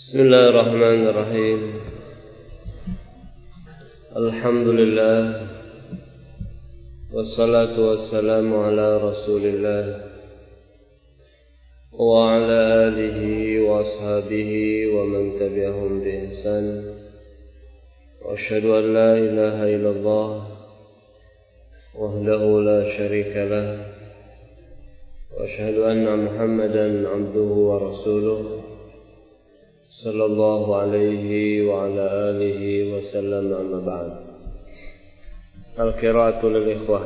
Bismillahirrahmanirrahim. Alhamdulillah. Wassalatu wassalamu ala Rasulillah wa ala alihi wa ashabihi wa man tabi'ahum bi ihsan. Wa asyhadu an la ilaha illallah wahdahu la syarika lah. Wa asyhadu anna Muhammadan 'abduhu wa rasuluh sallallahu alaihi wa ala alihi wa sallam, amma ba'd. Al-qira'atu lil ikhwah.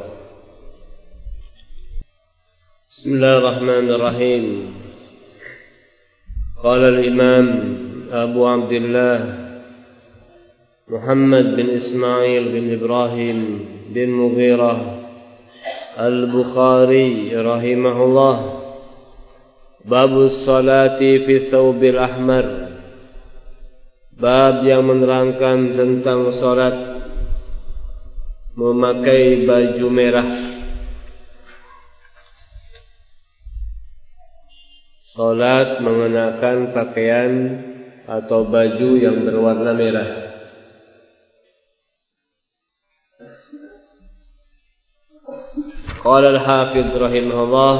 Bismillahirrahmanirrahim. Qala al-imam Abu Abdullah Muhammad bin Ismail bin Ibrahim bin Mughirah Al-Bukhari rahimahullah, babus salati fi thawbil ahmar, bab yang menerangkan tentang salat memakai baju merah. Salat mengenakan pakaian atau baju yang berwarna merah. Qala al-Hafidh rahimahullah,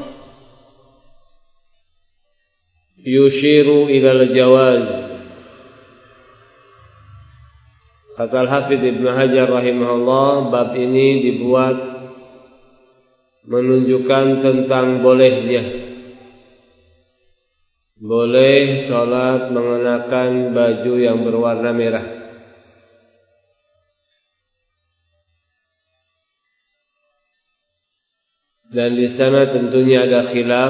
yushiru ila al-jawaz. Kata Al-Hafidh Ibnu Hajar rahimahullah, bab ini dibuat menunjukkan tentang bolehnya, boleh salat mengenakan baju yang berwarna merah. Dan di sana tentunya ada khilaf.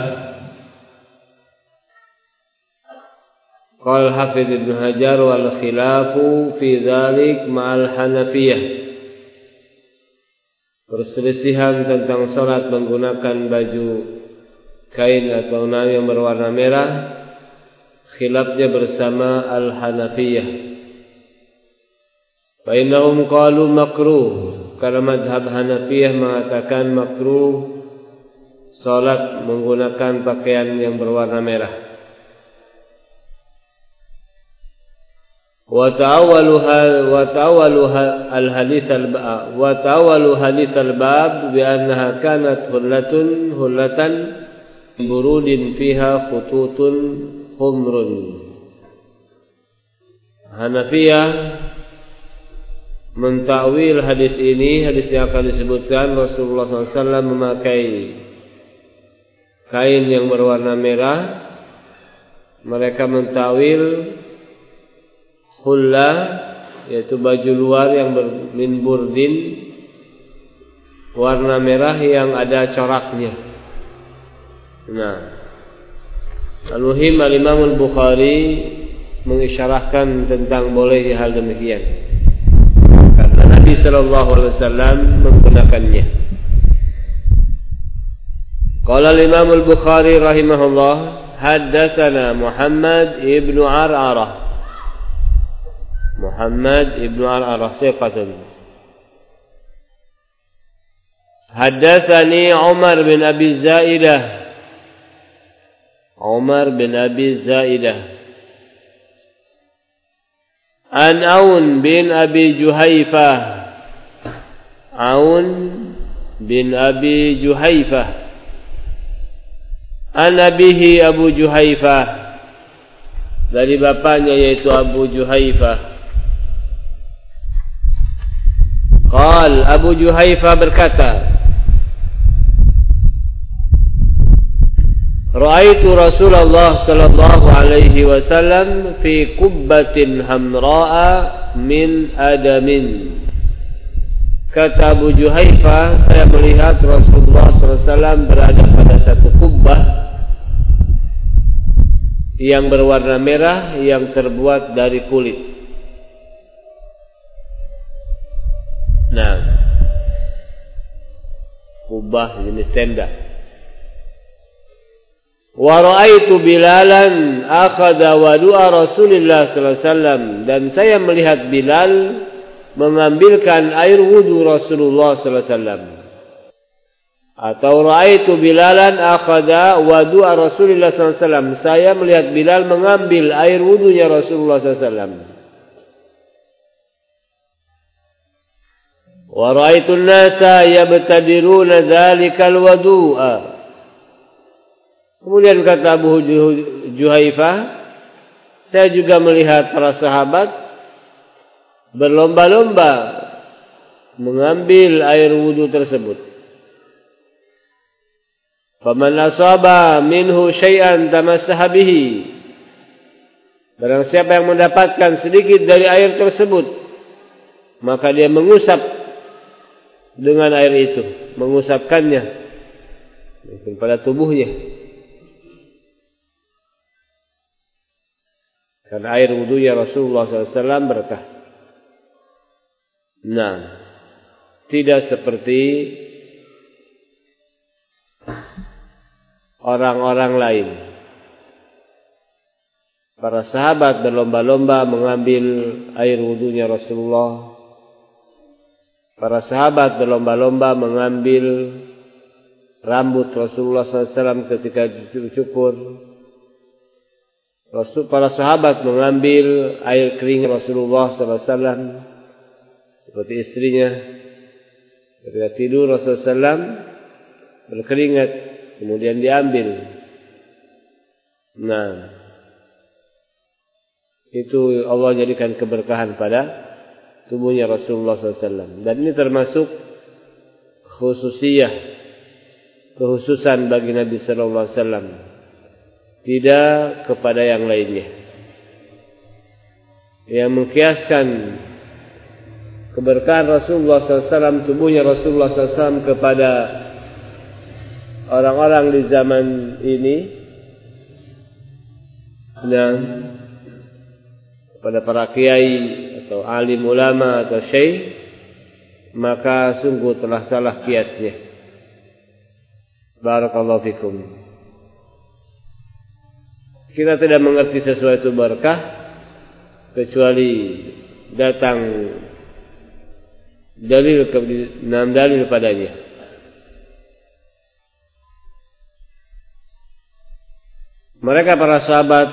Qala Hafidz Ibnu Hajar, wal khilafu fi dzalik ma'al Hanafiyah. Perselisihan tentang salat menggunakan baju kain atau naam yang berwarna merah, khilafnya bersama Al-Hanafiyah. Fa innahum qalu makruh, karena mazhab Hanafiyah mengatakan makruh salat menggunakan pakaian yang berwarna merah. وتأولوا حديث الباب بأنها كانت هلة برود فيها خطوط حمر. Hanafiyah mentakwil hadis ini, hadis yang akan disebutkan Rasulullah SAW memakai kain yang berwarna merah. Mereka mentakwil hulla, yaitu baju luar yang min burdin, warna merah yang ada coraknya. Nah, al-muhim al-Imam Al-Bukhari mengisyarahkan tentang bolehnya hal demikian karena Nabi sallallahu alaihi wasallam menggunakannya. Qala al-Imam Al-Bukhari rahimahullah, haddatsana Muhammad ibnu Ar'arah. Muhammad ibnu Ar'arah thiqatun. Haddatsani Umar bin Abi Zaidah. Umar bin Abi Zaidah. An Aun bin Abi Juhaifah. Aun bin Abi Juhaifah. An abihi Abu Juhaifah. Dari bapaknya yaitu Abu Juhaifah. Qal, Abu Juhaifah berkata, Ra'aitu Rasulullah sallallahu alaihi wasallam fi qubbatin hamra'a min adamin. Kata Abu Juhaifah, saya melihat Rasulullah sallallahu alaihi wasallam berada pada satu kubbah yang berwarna merah yang terbuat dari kulit. Nah, kubah jenis tenda. Wa ra'aitu Bilalan akhadha wadu'a Rasulillah sallallahu alaihi wasallam, dan saya melihat Bilal mengambilkan air wudu Rasulullah sallallahu alaihi wasallam. Atau ra'aitu Bilalan akhadha wudu'a Rasulullah sallallahu alaihi wasallam. Saya melihat Bilal mengambil air wudunya Rasulullah sallallahu alaihi wasallam. Wa ra'aitu an-nasa yabtadiruna dzalikal wudu'a. Kemudian kata Abu Juhaifah, saya juga melihat para sahabat berlomba-lomba mengambil air wudu tersebut. Faman asaba minhu syai'an tamassaha bihi. Barang siapa yang mendapatkan sedikit dari air tersebut, maka dia mengusap dengan air itu, mengusapkannya mungkin pada tubuhnya. Karena air wudunya Rasulullah SAW berkah. Nah, tidak seperti orang-orang lain. Para sahabat berlomba-lomba mengambil air wudunya Rasulullah. Para sahabat berlomba-lomba mengambil rambut Rasulullah SAW ketika dicukur. Para sahabat mengambil air kering Rasulullah SAW seperti istrinya. Ketika tidur Rasulullah SAW berkeringat, kemudian diambil. Nah, itu Allah jadikan keberkahan pada tubuhnya Rasulullah SAW. Dan ini termasuk khususan bagi Nabi Sallallahu Alaihi Wasallam, tidak kepada yang lainnya. Yang mengkiaskan keberkahan Rasulullah SAW, tubuhnya Rasulullah SAW kepada orang-orang di zaman ini, dan kepada para kiai atau alim ulama atau syekh, maka sungguh telah salah kiasnya. Barakallahu fikum. Kita tidak mengerti sesuatu berkah kecuali datang dalil padanya. Mereka para sahabat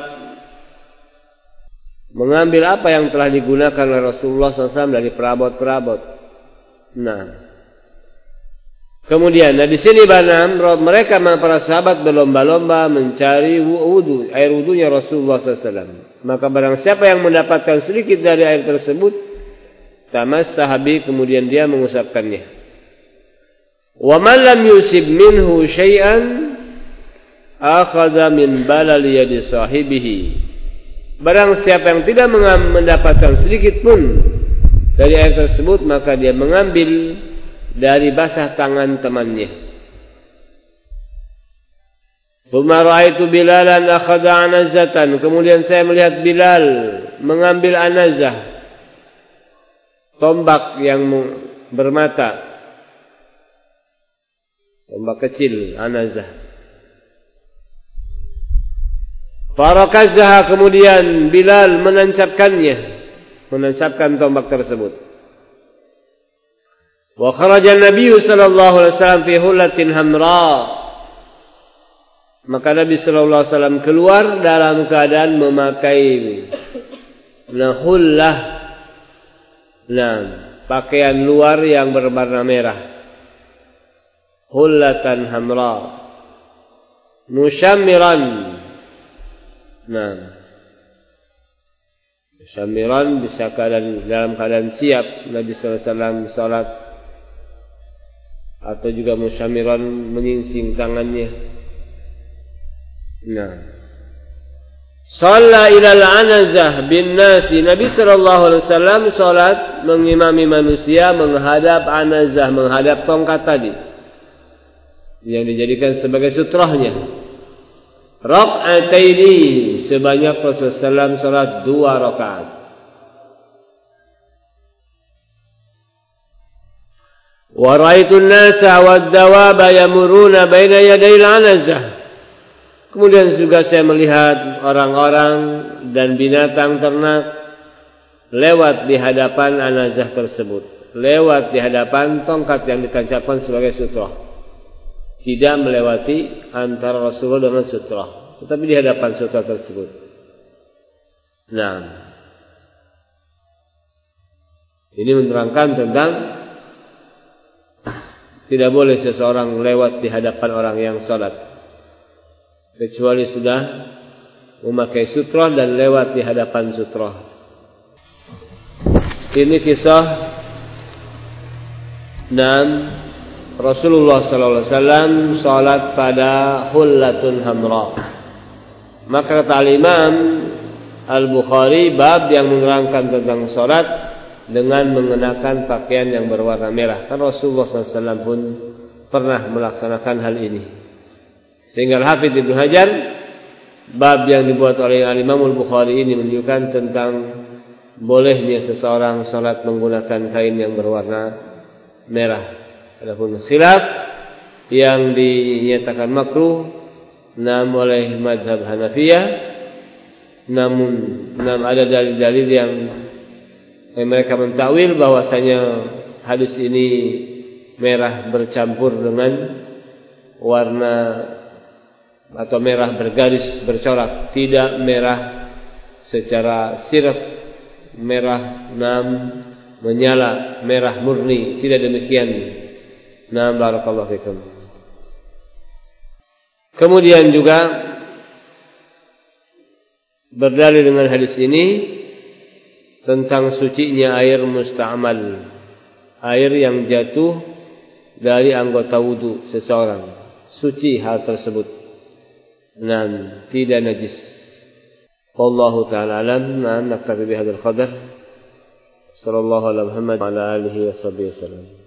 mengambil apa yang telah digunakan oleh Rasulullah SAW dari perabot-perabot. Nah, kemudian di sini mereka para sahabat berlomba-lomba mencari air wudunya Rasulullah SAW. Maka barang siapa yang mendapatkan sedikit dari air tersebut, tamassaha bihi, kemudian dia mengusapkannya. Wa man lam yusib minhu syai'an akhadha min balal yadi sahibihi. Barang siapa yang tidak mendapatkan sedikit pun dari air tersebut, maka dia mengambil dari basah tangan temannya. Tsumma ra'aitu Bilalan akhadha anazatan. Kemudian saya melihat Bilal mengambil anazah, tombak yang bermata, tombak kecil, anazah. Farakazaha, kemudian Bilal menancapkan tombak tersebut. Wa kharaja Nabi sallallahu alaihi wasallam fi hullatin hamra. Maka Nabi sallallahu alaihi wasallam keluar dalam keadaan memakai hullah, pakaian luar yang berwarna merah. Hullatan hamra. Musyammiran. Musyammiran bisa dalam keadaan siap Nabi sallallahu alaihi wasallam salat, atau juga musyammiran menyingsing tangannya. Shalla ilal anazah bin nasi. Nabi sallallahu alaihi wasallam salat mengimami manusia menghadap anazah, menghadap tongkat tadi yang dijadikan sebagai sutrahnya. Rak'ataini, sebanyak Rasulullah SAW salat 2 rakaat. Wa ra'aitu an-nasa wad-dawaba yamuruna baina yaday al-anazah. Kemudian juga saya melihat orang-orang dan binatang ternak lewat di hadapan anazah tersebut, lewat di hadapan tongkat yang ditancapkan sebagai sutrah. tidak melewati antara Rasulullah dengan sutra, tetapi di hadapan sutra tersebut. Nah, ini menerangkan tentang tidak boleh seseorang lewat di hadapan orang yang salat kecuali sudah memakai sutra dan lewat di hadapan sutra. Ini kisah dan Rasulullah sallallahu alaihi wasallam salat pada hullatun hamra. Maka kata Imam Al-Bukhari bab yang menerangkan tentang salat dengan mengenakan pakaian yang berwarna merah. Kan Rasulullah SAW pun pernah melaksanakan hal ini. Sehingga Al-Hafidz Ibnu Hajar bab yang dibuat oleh Imam Al-Bukhari ini menunjukkan tentang bolehnya seseorang salat menggunakan kain yang berwarna merah. Adapun khilaf yang dinyatakan makruh oleh mazhab Hanafiyah, namun ada dalil-dalil yang mereka mentakwil bahwasanya hadis ini merah bercampur dengan warna atau merah bergaris bercorak, tidak merah secara sirf, merah menyala, merah murni, tidak demikian. Barakallahu fikum. Kemudian juga berdalil dengan hadis ini tentang sucinya air musta'mal, air yang jatuh dari anggota wudu seseorang, suci hal tersebut dan tidak najis. Wallahu ta'ala alam. Naktafi bihadzal qadar. Sallallahu alaihi wa sallam wa ala alihi wa sahbihi wasallam.